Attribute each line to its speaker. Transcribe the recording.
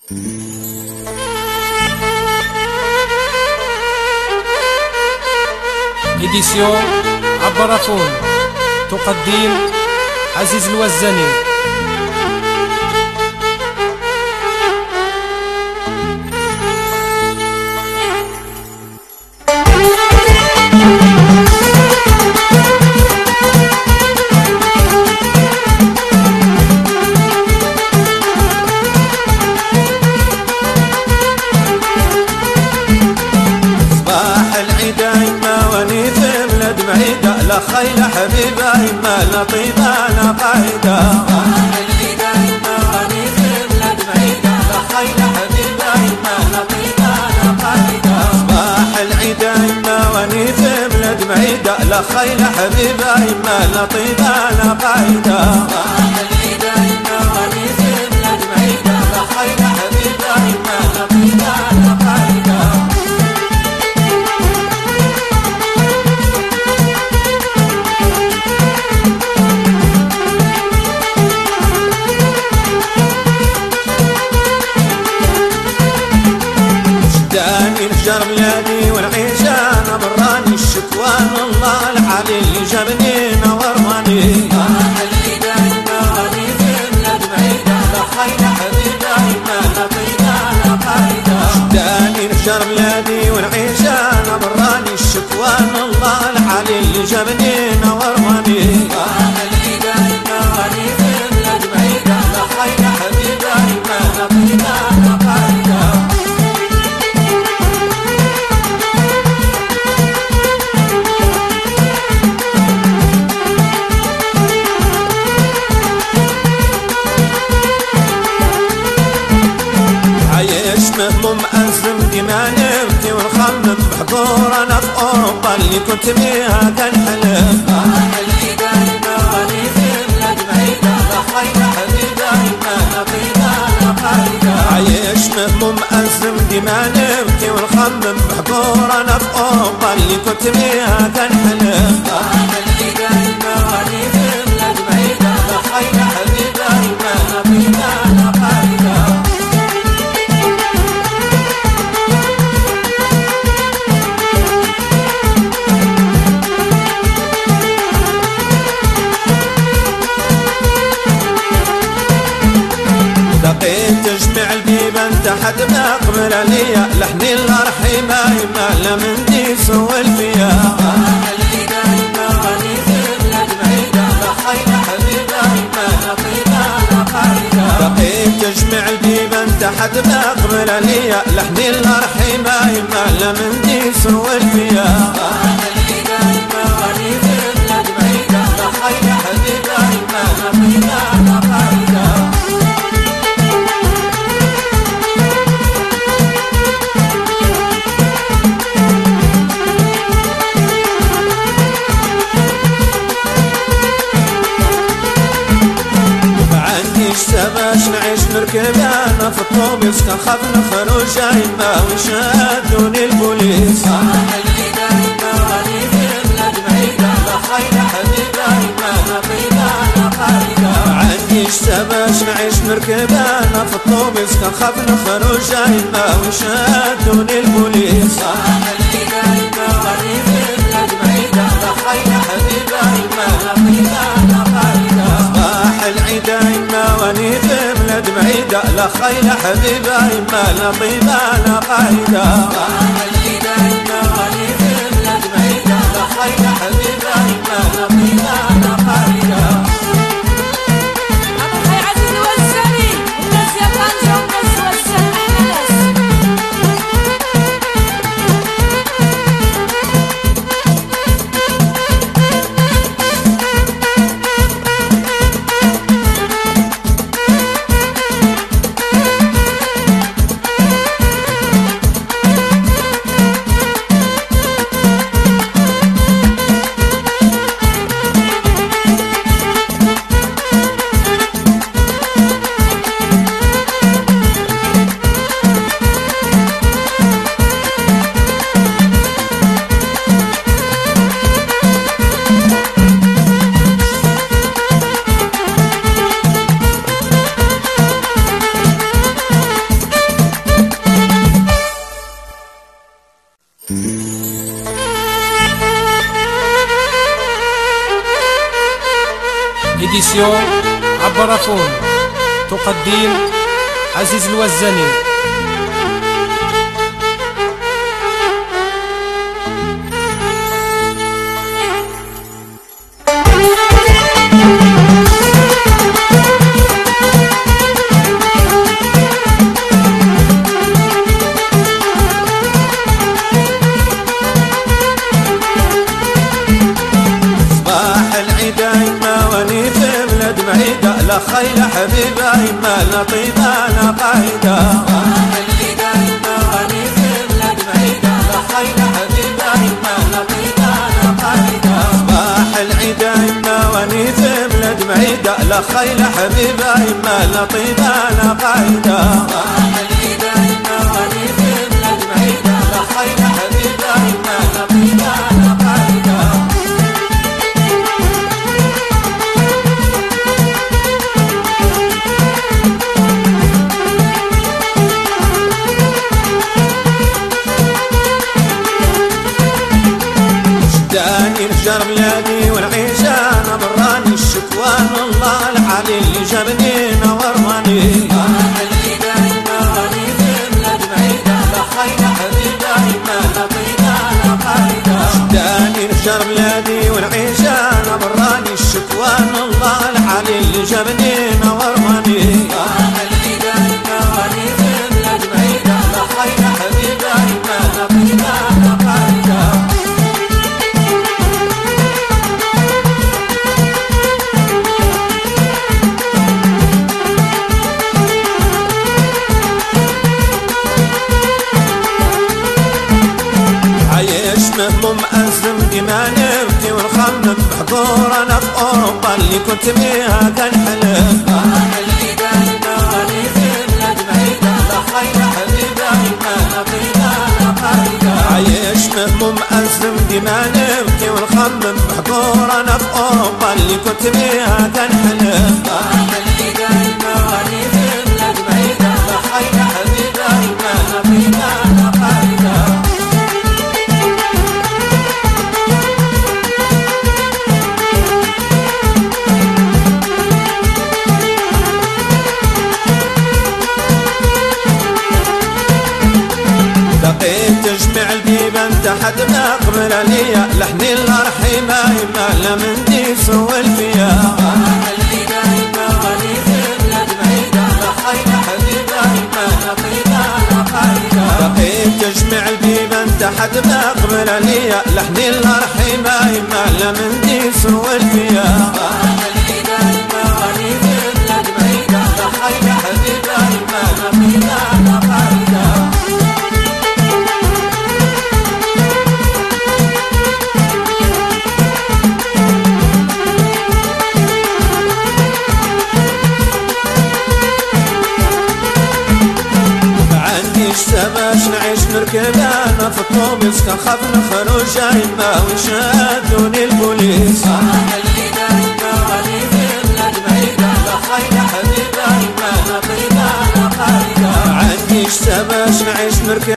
Speaker 1: إديسيون عبرافون تقدم عزيز الوزاني.
Speaker 2: لا خيل حبيبة إما لا طيبة لا قايدة العيدة إما غني في بلاد بعيدة لا خيل حبيبة إما لا طيبة لا قايدة صباح العيدة إما غني في بلاد بعيدة لا خيل حبيبة إما لا طيبة لا قايدة صباح العيدة إما غني في بلاد بعيدة لا خيل حبيبة إما لا طيبة لا قايدة الجر بلادي والعيشان براني الشكوان الله العلي اللي جابني نورماني العيدة إما غني في بلاد بعيدة لا خيل حبيبة إما لا طيبة لا قايدة شداني الجر بلادي والعيشان براني الشكوان الله العلي اللي جابني نورماني العيدة إما غني في بلاد بعيدة لا خيل حبيبة إما لا طيبة لا قايدة مهموم أزم ديما نبكي ونخمم بحضور أنا في أوروبا اللي كنت بيها كان حلم العيدة إما غني في بلاد بعيدة لا خيل حبيبة إما لا طيبة لا قايدة عايش مهموم أزم ديما نبكي ونخمم بحضور أنا في أوروبا اللي كنت بيها كان حلم العيدة إما غني في بلاد بعيدة لا خيل حبيبة إما لا طيبة لا قايدة لقيت تجمع البيبان تحت ما قبل عليا لحني الرحيمة إما لا من دي سوى الفيا العيدة إما غني في بلاد بعيدة لا خيل حبيبة إما لا طيبة لا قايدة لقيت تجمع البيبان تحت ما قبل عليا لحني الرحيمة إما لا من دي سوى الفيا العيدة إما غني في بلاد بعيدة لا خيل حبيبة إما لا طيبة لا قايدة باش نعيش نركب انا في الطوبيس كنخاف نخرج عيما ويشادوني البوليس العيدة إما غني في بلاد بعيدة لا خيل حبيبة إما لا طيبة لا قايدة معنديش باش نعيش نركب انا في الطوبيس كنخاف نخرج عيما ويشادوني البوليس العيدة إما غني في بلاد بعيدة لا خيل حبيبة إما لا طيبة لا قايدة صباح العيدة إما غني في بلاد بعيدة لا خيل حبيبة إما لا طيبة لا قايدة العيدة إما غني في بلاد بعيدة لا خيل حبيبة إما لا طيبة لا قايدة
Speaker 1: إديسيون عبرافون تقدم عزيز الوزاني.
Speaker 2: لا خيل حبيبة إما لا طيبة لا قايدة العيدة إما غني في بلاد بعيدة لا خيل حبيبة إما لا طيبة لا قايدة صباح العيدة إما غني في بلاد بعيدة لا خيل حبيبة إما لا طيبة لا قايدة صباح العيدة إما غني في بلاد بعيدة لا خيل حبيبة إما لا طيبة لا قايدة. نرجع بلادي والعيشة أنا براني الشكوان الله العلي اللي جابني ورماني العيدة إما غني في بلاد بعيدة لا خيل حبيبة إما لا طيبة لا قايدة شداني نرجع بلادي والعيشة أنا براني الشكوان الله العلي اللي جابني ورماني العيدة إما غني في بلاد بعيدة لا خيل حبيبة إما لا طيبة لا قايدة. مهموم أزم ديما نبكي ونخمم بحضور أنا في أوروبا اللي كنت بيها كان حلم العيدة إما غني في بلاد بعيدة لا خيل حبيبة إما لا طيبة لا قايدة عايش مهموم أزم ديما نبكي ونخمم بحضور أنا في أوروبا اللي كنت بيها كان حلم العيدة إما غني في بلاد بعيدة لا خيل حبيبة إما لا طيبة لا قايدة. تجمع البيبان تحت ما قبل ليا لحني الرحيمة إما لا من ديس والفيا العيدة إما غني في بلاد بعيدة لا خيل حبيبة إما لا طيبة لا قايدة بقيت تجمع البيبان تحت ما قبل ليا لحني الرحيمة إما لا من ديس والفيا العيدة إما غني في بلاد بعيدة لا خيل حبيبة إما لا طيبة لا قايدة. باش نعيش نركب انا في الطوبيس كنخاف نخرج اما ويشادوني البوليس العيدة إما غني في بلاد بعيدة لا خيل حبيبة إما لا طيبة لا قايدة عنديش باش نعيش نركب